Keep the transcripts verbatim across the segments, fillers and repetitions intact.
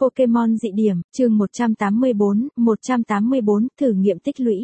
Pokemon dị điểm, chương một trăm tám mươi bốn, một trăm tám mươi bốn, thử nghiệm tích lũy.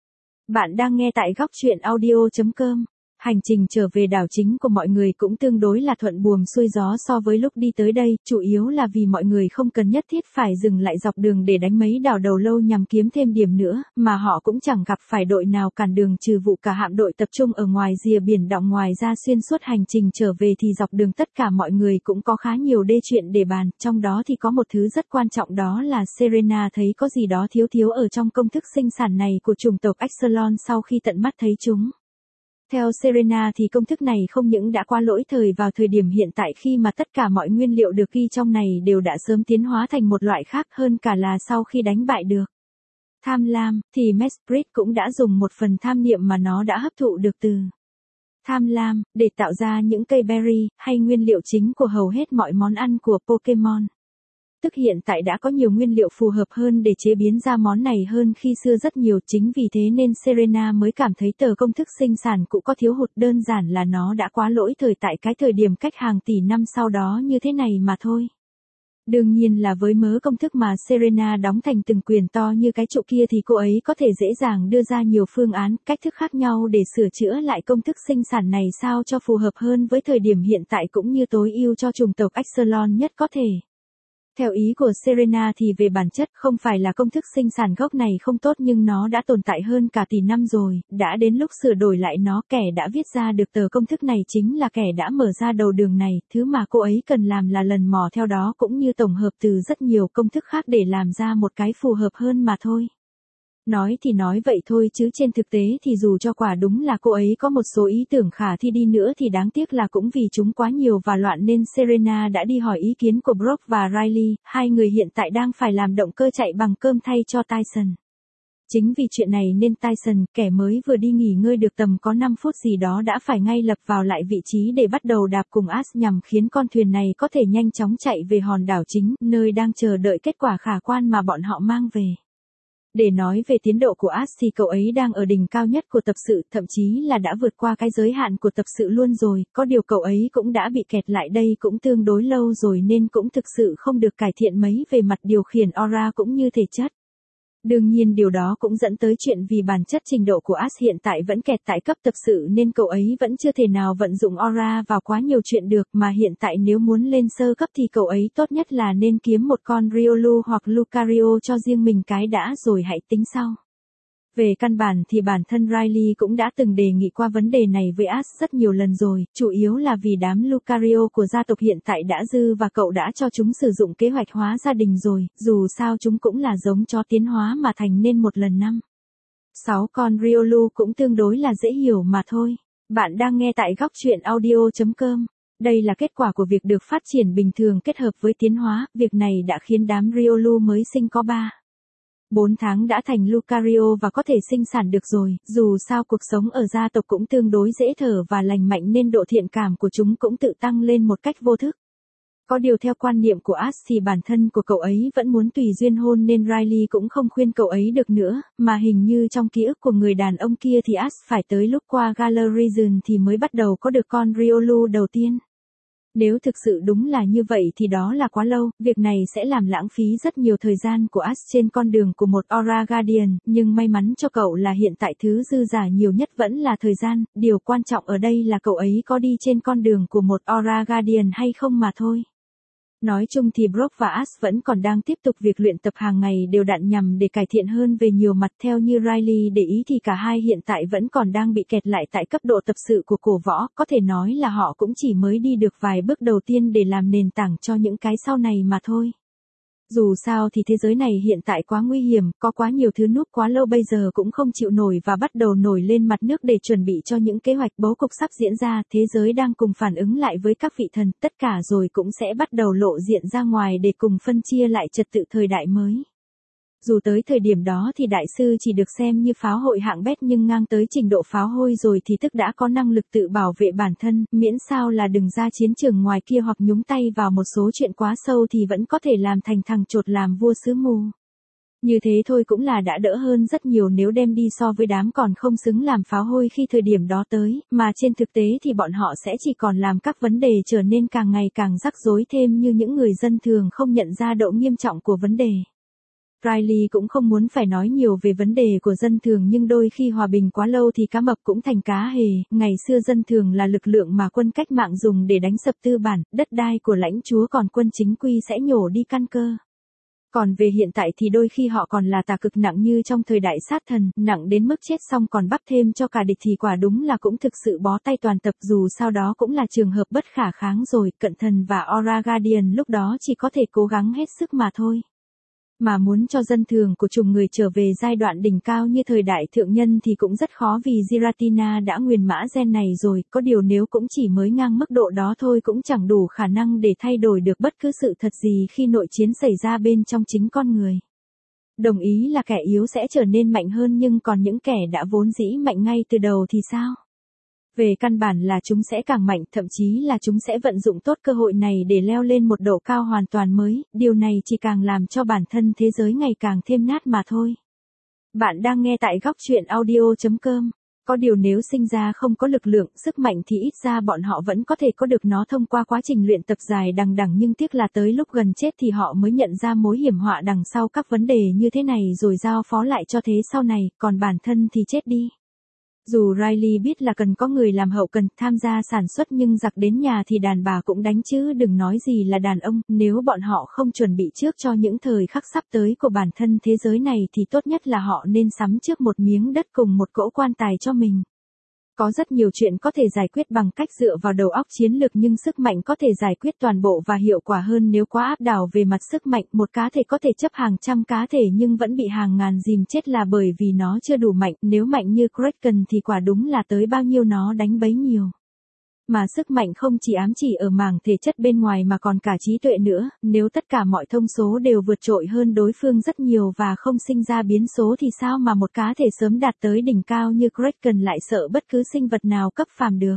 Bạn đang nghe tại góc truyện audio chấm com. Hành trình trở về đảo chính của mọi người cũng tương đối là thuận buồm xuôi gió so với lúc đi tới đây, chủ yếu là vì mọi người không cần nhất thiết phải dừng lại dọc đường để đánh mấy đảo đầu lâu nhằm kiếm thêm điểm nữa, mà họ cũng chẳng gặp phải đội nào cản đường trừ vụ cả hạm đội tập trung ở ngoài rìa biển đọng. Ngoài ra xuyên suốt hành trình trở về thì dọc đường tất cả mọi người cũng có khá nhiều đê chuyện để bàn, trong đó thì có một thứ rất quan trọng, đó là Serena thấy có gì đó thiếu thiếu ở trong công thức sinh sản này của chủng tộc Exelon sau khi tận mắt thấy chúng. Theo Serena thì công thức này không những đã qua lỗi thời vào thời điểm hiện tại khi mà tất cả mọi nguyên liệu được ghi trong này đều đã sớm tiến hóa thành một loại khác, hơn cả là sau khi đánh bại được tham lam, thì Mesprit cũng đã dùng một phần tham niệm mà nó đã hấp thụ được từ tham lam, để tạo ra những cây berry, hay nguyên liệu chính của hầu hết mọi món ăn của Pokemon. Tức hiện tại đã có nhiều nguyên liệu phù hợp hơn để chế biến ra món này hơn khi xưa rất nhiều, chính vì thế nên Serena mới cảm thấy tờ công thức sinh sản cũ có thiếu hụt, đơn giản là nó đã quá lỗi thời tại cái thời điểm cách hàng tỷ năm sau đó như thế này mà thôi. Đương nhiên là với mớ công thức mà Serena đóng thành từng quyền to như cái trụ kia thì cô ấy có thể dễ dàng đưa ra nhiều phương án, cách thức khác nhau để sửa chữa lại công thức sinh sản này sao cho phù hợp hơn với thời điểm hiện tại cũng như tối ưu cho chủng tộc Exelon nhất có thể. Theo ý của Serena thì về bản chất không phải là công thức sinh sản gốc này không tốt, nhưng nó đã tồn tại hơn cả tỷ năm rồi, đã đến lúc sửa đổi lại nó. Kẻ đã viết ra được tờ công thức này chính là kẻ đã mở ra đầu đường này, thứ mà cô ấy cần làm là lần mò theo đó cũng như tổng hợp từ rất nhiều công thức khác để làm ra một cái phù hợp hơn mà thôi. Nói thì nói vậy thôi chứ trên thực tế thì dù cho quả đúng là cô ấy có một số ý tưởng khả thi đi nữa thì đáng tiếc là cũng vì chúng quá nhiều và loạn nên Serena đã đi hỏi ý kiến của Brock và Riley, hai người hiện tại đang phải làm động cơ chạy bằng cơm thay cho Tyson. Chính vì chuyện này nên Tyson, kẻ mới vừa đi nghỉ ngơi được tầm có năm phút gì đó, đã phải ngay lập vào lại vị trí để bắt đầu đạp cùng Ash nhằm khiến con thuyền này có thể nhanh chóng chạy về hòn đảo chính, nơi đang chờ đợi kết quả khả quan mà bọn họ mang về. Để nói về tiến độ của Ash thì cậu ấy đang ở đỉnh cao nhất của tập sự, thậm chí là đã vượt qua cái giới hạn của tập sự luôn rồi, có điều cậu ấy cũng đã bị kẹt lại đây cũng tương đối lâu rồi nên cũng thực sự không được cải thiện mấy về mặt điều khiển aura cũng như thể chất. Đương nhiên điều đó cũng dẫn tới chuyện vì bản chất trình độ của Ash hiện tại vẫn kẹt tại cấp tập sự nên cậu ấy vẫn chưa thể nào vận dụng aura vào quá nhiều chuyện được, mà hiện tại nếu muốn lên sơ cấp thì cậu ấy tốt nhất là nên kiếm một con Riolu hoặc Lucario cho riêng mình cái đã rồi hãy tính sau. Về căn bản thì bản thân Riley cũng đã từng đề nghị qua vấn đề này với Ash rất nhiều lần rồi, chủ yếu là vì đám Lucario của gia tộc hiện tại đã dư và cậu đã cho chúng sử dụng kế hoạch hóa gia đình rồi, dù sao chúng cũng là giống chó tiến hóa mà thành nên một lần năm. Sáu con Riolu cũng tương đối là dễ hiểu mà thôi. Bạn đang nghe tại góc truyện audio chấm com. Đây là kết quả của việc được phát triển bình thường kết hợp với tiến hóa, việc này đã khiến đám Riolu mới sinh có ba bốn tháng đã thành Lucario và có thể sinh sản được rồi, dù sao cuộc sống ở gia tộc cũng tương đối dễ thở và lành mạnh nên độ thiện cảm của chúng cũng tự tăng lên một cách vô thức. Có điều theo quan niệm của Ash thì bản thân của cậu ấy vẫn muốn tùy duyên hôn nên Riley cũng không khuyên cậu ấy được nữa, mà hình như trong ký ức của người đàn ông kia thì Ash phải tới lúc qua Galarian thì mới bắt đầu có được con Riolu đầu tiên. Nếu thực sự đúng là như vậy thì đó là quá lâu, việc này sẽ làm lãng phí rất nhiều thời gian của Ash trên con đường của một Aura Guardian, nhưng may mắn cho cậu là hiện tại thứ dư giả nhiều nhất vẫn là thời gian, điều quan trọng ở đây là cậu ấy có đi trên con đường của một Aura Guardian hay không mà thôi. Nói chung thì Brock và Ash vẫn còn đang tiếp tục việc luyện tập hàng ngày đều đặn nhằm để cải thiện hơn về nhiều mặt. Theo như Riley để ý thì cả hai hiện tại vẫn còn đang bị kẹt lại tại cấp độ tập sự của cổ võ, có thể nói là họ cũng chỉ mới đi được vài bước đầu tiên để làm nền tảng cho những cái sau này mà thôi. Dù sao thì thế giới này hiện tại quá nguy hiểm, có quá nhiều thứ núp quá lâu bây giờ cũng không chịu nổi và bắt đầu nổi lên mặt nước để chuẩn bị cho những kế hoạch bố cục sắp diễn ra. Thế giới đang cùng phản ứng lại với các vị thần, tất cả rồi cũng sẽ bắt đầu lộ diện ra ngoài để cùng phân chia lại trật tự thời đại mới. Dù tới thời điểm đó thì đại sư chỉ được xem như pháo hội hạng bét, nhưng ngang tới trình độ pháo hôi rồi thì tức đã có năng lực tự bảo vệ bản thân, miễn sao là đừng ra chiến trường ngoài kia hoặc nhúng tay vào một số chuyện quá sâu thì vẫn có thể làm thành thằng chột làm vua sứ mù. Như thế thôi cũng là đã đỡ hơn rất nhiều nếu đem đi so với đám còn không xứng làm pháo hôi khi thời điểm đó tới, mà trên thực tế thì bọn họ sẽ chỉ còn làm các vấn đề trở nên càng ngày càng rắc rối thêm như những người dân thường không nhận ra độ nghiêm trọng của vấn đề. Riley cũng không muốn phải nói nhiều về vấn đề của dân thường nhưng đôi khi hòa bình quá lâu thì cá mập cũng thành cá hề, ngày xưa dân thường là lực lượng mà quân cách mạng dùng để đánh sập tư bản, đất đai của lãnh chúa còn quân chính quy sẽ nhổ đi căn cơ. Còn về hiện tại thì đôi khi họ còn là tà cực nặng như trong thời đại sát thần, nặng đến mức chết xong còn bắt thêm cho cả địch thì quả đúng là cũng thực sự bó tay toàn tập dù sau đó cũng là trường hợp bất khả kháng rồi, cận thần và Aura Guardian lúc đó chỉ có thể cố gắng hết sức mà thôi. Mà muốn cho dân thường của chủng người trở về giai đoạn đỉnh cao như thời đại thượng nhân thì cũng rất khó vì Giratina đã nguyền mã gen này rồi, có điều nếu cũng chỉ mới ngang mức độ đó thôi cũng chẳng đủ khả năng để thay đổi được bất cứ sự thật gì khi nội chiến xảy ra bên trong chính con người. Đồng ý là kẻ yếu sẽ trở nên mạnh hơn nhưng còn những kẻ đã vốn dĩ mạnh ngay từ đầu thì sao? Về căn bản là chúng sẽ càng mạnh, thậm chí là chúng sẽ vận dụng tốt cơ hội này để leo lên một độ cao hoàn toàn mới, điều này chỉ càng làm cho bản thân thế giới ngày càng thêm nát mà thôi. Bạn đang nghe tại góc truyện audio chấm com. Có điều nếu sinh ra không có lực lượng, sức mạnh thì ít ra bọn họ vẫn có thể có được nó thông qua quá trình luyện tập dài đằng đẵng nhưng tiếc là tới lúc gần chết thì họ mới nhận ra mối hiểm họa đằng sau các vấn đề như thế này rồi giao phó lại cho thế sau này, còn bản thân thì chết đi. Dù Riley biết là cần có người làm hậu cần tham gia sản xuất nhưng giặc đến nhà thì đàn bà cũng đánh chứ đừng nói gì là đàn ông, nếu bọn họ không chuẩn bị trước cho những thời khắc sắp tới của bản thân thế giới này thì tốt nhất là họ nên sắm trước một miếng đất cùng một cỗ quan tài cho mình. Có rất nhiều chuyện có thể giải quyết bằng cách dựa vào đầu óc chiến lược nhưng sức mạnh có thể giải quyết toàn bộ và hiệu quả hơn nếu quá áp đảo về mặt sức mạnh. Một cá thể có thể chấp hàng trăm cá thể nhưng vẫn bị hàng ngàn dìm chết là bởi vì nó chưa đủ mạnh. Nếu mạnh như Kraken thì quả đúng là tới bao nhiêu nó đánh bấy nhiêu. Mà sức mạnh không chỉ ám chỉ ở mảng thể chất bên ngoài mà còn cả trí tuệ nữa, nếu tất cả mọi thông số đều vượt trội hơn đối phương rất nhiều và không sinh ra biến số thì sao mà một cá thể sớm đạt tới đỉnh cao như Kraken lại sợ bất cứ sinh vật nào cấp phàm được.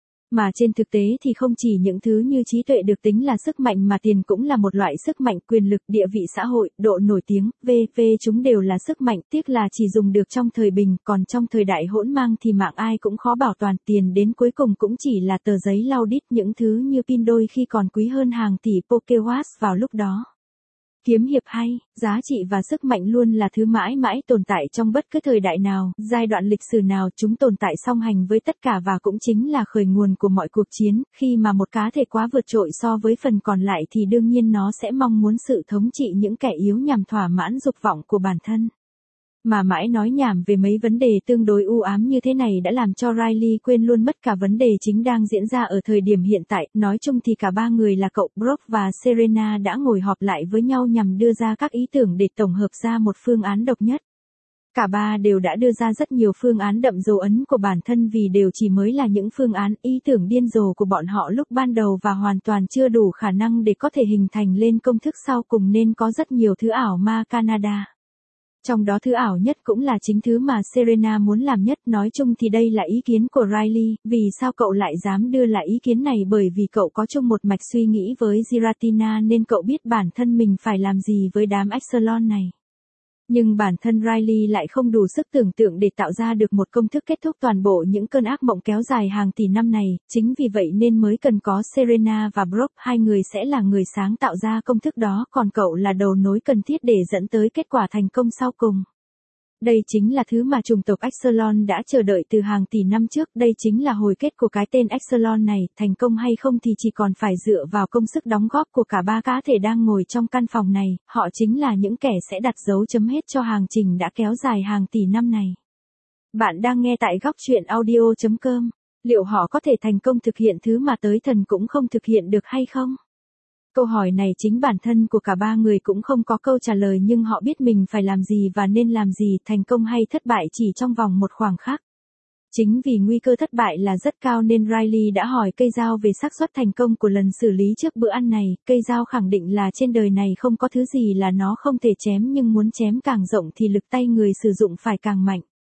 Mà trên thực tế thì không chỉ những thứ như trí tuệ được tính là sức mạnh mà tiền cũng là một loại sức mạnh, quyền lực, địa vị xã hội, độ nổi tiếng, vân vân chúng đều là sức mạnh, tiếc là chỉ dùng được trong thời bình, còn trong thời đại hỗn mang thì mạng ai cũng khó bảo toàn, tiền đến cuối cùng cũng chỉ là tờ giấy lau đít, những thứ như pin đôi khi còn quý hơn hàng tỷ Pokewatts vào lúc đó. Kiếm hiệp hay, giá trị và sức mạnh luôn là thứ mãi mãi tồn tại trong bất cứ thời đại nào, giai đoạn lịch sử nào, chúng tồn tại song hành với tất cả và cũng chính là khởi nguồn của mọi cuộc chiến, khi mà một cá thể quá vượt trội so với phần còn lại thì đương nhiên nó sẽ mong muốn sự thống trị những kẻ yếu nhằm thỏa mãn dục vọng của bản thân. Mà mãi nói nhảm về mấy vấn đề tương đối u ám như thế này đã làm cho Riley quên luôn mất cả vấn đề chính đang diễn ra ở thời điểm hiện tại, nói chung thì cả ba người là cậu Brock và Serena đã ngồi họp lại với nhau nhằm đưa ra các ý tưởng để tổng hợp ra một phương án độc nhất. Cả ba đều đã đưa ra rất nhiều phương án đậm dấu ấn của bản thân vì đều chỉ mới là những phương án, ý tưởng điên rồ của bọn họ lúc ban đầu và hoàn toàn chưa đủ khả năng để có thể hình thành lên công thức sau cùng nên có rất nhiều thứ ảo ma Canada. Trong đó thứ ảo nhất cũng là chính thứ mà Serena muốn làm nhất, nói chung thì đây là ý kiến của Riley, vì sao cậu lại dám đưa lại ý kiến này bởi vì cậu có chung một mạch suy nghĩ với Giratina nên cậu biết bản thân mình phải làm gì với đám Epsilon này. Nhưng bản thân Riley lại không đủ sức tưởng tượng để tạo ra được một công thức kết thúc toàn bộ những cơn ác mộng kéo dài hàng tỷ năm này, chính vì vậy nên mới cần có Serena và Brock, hai người sẽ là người sáng tạo ra công thức đó, còn cậu là đầu nối cần thiết để dẫn tới kết quả thành công sau cùng. Đây chính là thứ mà chủng tộc Epsilon đã chờ đợi từ hàng tỷ năm trước, đây chính là hồi kết của cái tên Epsilon này, thành công hay không thì chỉ còn phải dựa vào công sức đóng góp của cả ba cá thể đang ngồi trong căn phòng này, họ chính là những kẻ sẽ đặt dấu chấm hết cho hành trình đã kéo dài hàng tỷ năm này. Bạn đang nghe tại góc truyện audio chấm com, liệu họ có thể thành công thực hiện thứ mà tới thần cũng không thực hiện được hay không? Câu hỏi này chính bản thân của cả ba người cũng không có câu trả lời nhưng họ biết mình phải làm gì và nên làm gì, thành công hay thất bại chỉ trong vòng một khoảng khắc. Chính vì nguy cơ thất bại là rất cao nên Riley đã hỏi cây dao về xác suất thành công của lần xử lý trước bữa ăn này, cây dao khẳng định là trên đời này không có thứ gì là nó không thể chém nhưng muốn chém càng rộng thì lực tay người sử dụng phải càng mạnh.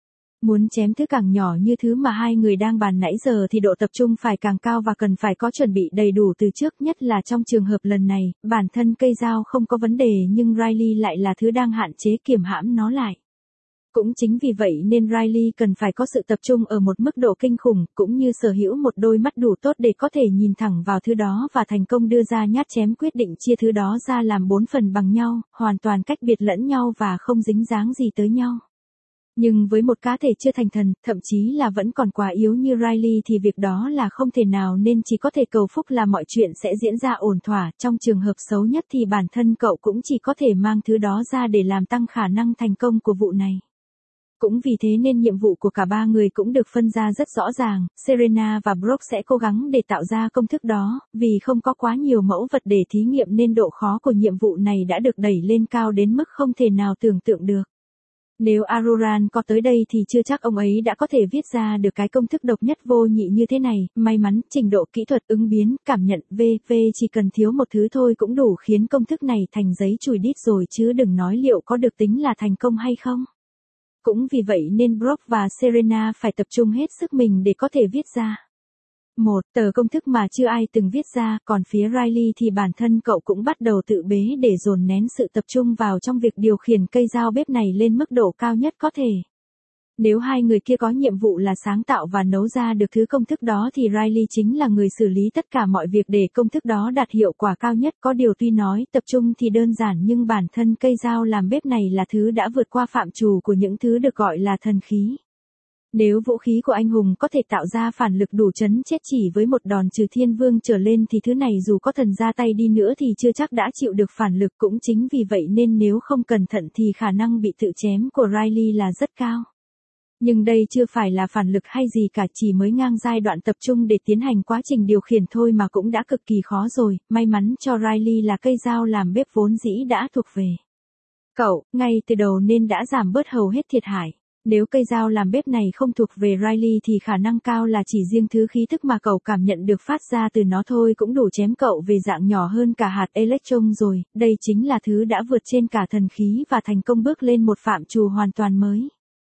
Muốn chém thứ càng nhỏ như thứ mà hai người đang bàn nãy giờ thì độ tập trung phải càng cao và cần phải có chuẩn bị đầy đủ từ trước, nhất là trong trường hợp lần này, bản thân cây dao không có vấn đề nhưng Riley lại là thứ đang hạn chế kiềm hãm nó lại. Cũng chính vì vậy nên Riley cần phải có sự tập trung ở một mức độ kinh khủng, cũng như sở hữu một đôi mắt đủ tốt để có thể nhìn thẳng vào thứ đó và thành công đưa ra nhát chém quyết định chia thứ đó ra làm bốn phần bằng nhau, hoàn toàn cách biệt lẫn nhau và không dính dáng gì tới nhau. Nhưng với một cá thể chưa thành thần, thậm chí là vẫn còn quá yếu như Riley thì việc đó là không thể nào, nên chỉ có thể cầu phúc là mọi chuyện sẽ diễn ra ổn thỏa. Trong trường hợp xấu nhất thì bản thân cậu cũng chỉ có thể mang thứ đó ra để làm tăng khả năng thành công của vụ này. Cũng vì thế nên nhiệm vụ của cả ba người cũng được phân ra rất rõ ràng. Serena và Brooke sẽ cố gắng để tạo ra công thức đó, vì không có quá nhiều mẫu vật để thí nghiệm nên độ khó của nhiệm vụ này đã được đẩy lên cao đến mức không thể nào tưởng tượng được. Nếu Aroran có tới đây thì chưa chắc ông ấy đã có thể viết ra được cái công thức độc nhất vô nhị như thế này. May mắn, trình độ kỹ thuật ứng biến, cảm nhận, vân vân chỉ cần thiếu một thứ thôi cũng đủ khiến công thức này thành giấy chùi đít rồi, chứ đừng nói liệu có được tính là thành công hay không. Cũng vì vậy nên Brooke và Serena phải tập trung hết sức mình để có thể viết ra một tờ công thức mà chưa ai từng viết ra, còn phía Riley thì bản thân cậu cũng bắt đầu tự bế để dồn nén sự tập trung vào trong việc điều khiển cây dao bếp này lên mức độ cao nhất có thể. Nếu hai người kia có nhiệm vụ là sáng tạo và nấu ra được thứ công thức đó thì Riley chính là người xử lý tất cả mọi việc để công thức đó đạt hiệu quả cao nhất. Có điều tuy nói tập trung thì đơn giản nhưng bản thân cây dao làm bếp này là thứ đã vượt qua phạm trù của những thứ được gọi là thần khí. Nếu vũ khí của anh hùng có thể tạo ra phản lực đủ chấn chết chỉ với một đòn trừ thiên vương trở lên thì thứ này dù có thần ra tay đi nữa thì chưa chắc đã chịu được phản lực. Cũng chính vì vậy nên nếu không cẩn thận thì khả năng bị tự chém của Riley là rất cao. Nhưng đây chưa phải là phản lực hay gì cả, chỉ mới ngang giai đoạn tập trung để tiến hành quá trình điều khiển thôi mà cũng đã cực kỳ khó rồi. May mắn cho Riley là cây dao làm bếp vốn dĩ đã thuộc về cậu, ngay từ đầu nên đã giảm bớt hầu hết thiệt hại. Nếu cây dao làm bếp này không thuộc về Riley thì khả năng cao là chỉ riêng thứ khí thức mà cậu cảm nhận được phát ra từ nó thôi cũng đủ chém cậu về dạng nhỏ hơn cả hạt electron rồi. Đây chính là thứ đã vượt trên cả thần khí và thành công bước lên một phạm trù hoàn toàn mới.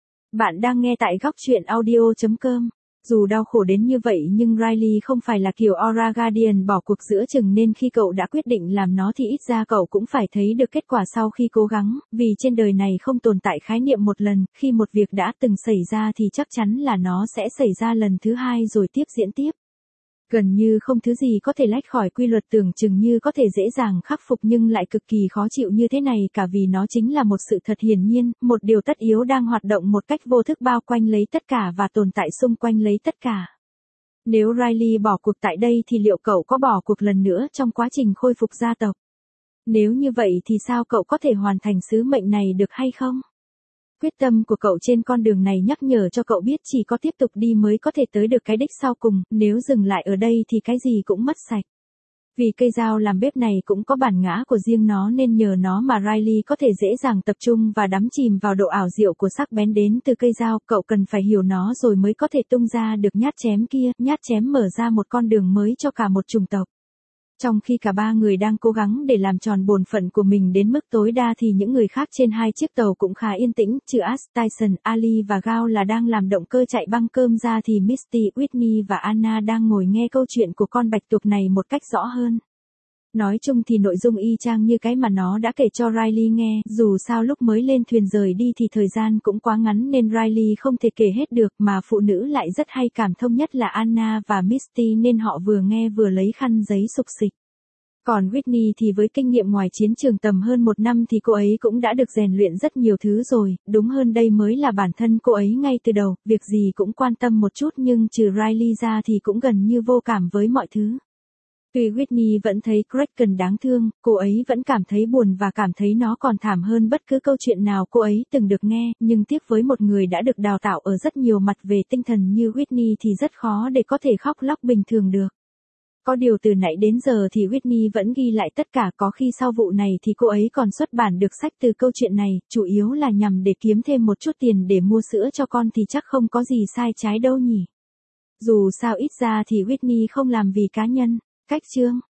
Bạn đang nghe tại góc truyện audio chấm com. Dù đau khổ đến như vậy nhưng Riley không phải là kiểu Aura Guardian bỏ cuộc giữa chừng, nên khi cậu đã quyết định làm nó thì ít ra cậu cũng phải thấy được kết quả sau khi cố gắng, vì trên đời này không tồn tại khái niệm một lần, khi một việc đã từng xảy ra thì chắc chắn là nó sẽ xảy ra lần thứ hai rồi tiếp diễn tiếp. Gần như không thứ gì có thể lách khỏi quy luật tưởng chừng như có thể dễ dàng khắc phục nhưng lại cực kỳ khó chịu như thế này cả, vì nó chính là một sự thật hiển nhiên, một điều tất yếu đang hoạt động một cách vô thức bao quanh lấy tất cả và tồn tại xung quanh lấy tất cả. Nếu Riley bỏ cuộc tại đây thì liệu cậu có bỏ cuộc lần nữa trong quá trình khôi phục gia tộc? Nếu như vậy thì sao cậu có thể hoàn thành sứ mệnh này được hay không? Quyết tâm của cậu trên con đường này nhắc nhở cho cậu biết chỉ có tiếp tục đi mới có thể tới được cái đích sau cùng, nếu dừng lại ở đây thì cái gì cũng mất sạch. Vì cây dao làm bếp này cũng có bản ngã của riêng nó nên nhờ nó mà Riley có thể dễ dàng tập trung và đắm chìm vào độ ảo diệu của sắc bén đến từ cây dao. Cậu cần phải hiểu nó rồi mới có thể tung ra được nhát chém kia, nhát chém mở ra một con đường mới cho cả một chủng tộc. Trong khi cả ba người đang cố gắng để làm tròn bổn phận của mình đến mức tối đa thì những người khác trên hai chiếc tàu cũng khá yên tĩnh, trừ Ash, Tyson, Ali và Gao là đang làm động cơ chạy băng cơm ra thì Misty, Whitney và Anna đang ngồi nghe câu chuyện của con bạch tuộc này một cách rõ hơn. Nói chung thì nội dung y chang như cái mà nó đã kể cho Riley nghe, dù sao lúc mới lên thuyền rời đi thì thời gian cũng quá ngắn nên Riley không thể kể hết được, mà phụ nữ lại rất hay cảm thông, nhất là Anna và Misty, nên họ vừa nghe vừa lấy khăn giấy xục xịch. Còn Whitney thì với kinh nghiệm ngoài chiến trường tầm hơn một năm thì cô ấy cũng đã được rèn luyện rất nhiều thứ rồi, đúng hơn đây mới là bản thân cô ấy ngay từ đầu, việc gì cũng quan tâm một chút nhưng trừ Riley ra thì cũng gần như vô cảm với mọi thứ. Tuy Whitney vẫn thấy Kraken đáng thương, cô ấy vẫn cảm thấy buồn và cảm thấy nó còn thảm hơn bất cứ câu chuyện nào cô ấy từng được nghe, nhưng tiếc với một người đã được đào tạo ở rất nhiều mặt về tinh thần như Whitney thì rất khó để có thể khóc lóc bình thường được. Có điều từ nãy đến giờ thì Whitney vẫn ghi lại tất cả, có khi sau vụ này thì cô ấy còn xuất bản được sách từ câu chuyện này, chủ yếu là nhằm để kiếm thêm một chút tiền để mua sữa cho con thì chắc không có gì sai trái đâu nhỉ. Dù sao ít ra thì Whitney không làm vì cá nhân. Cách chương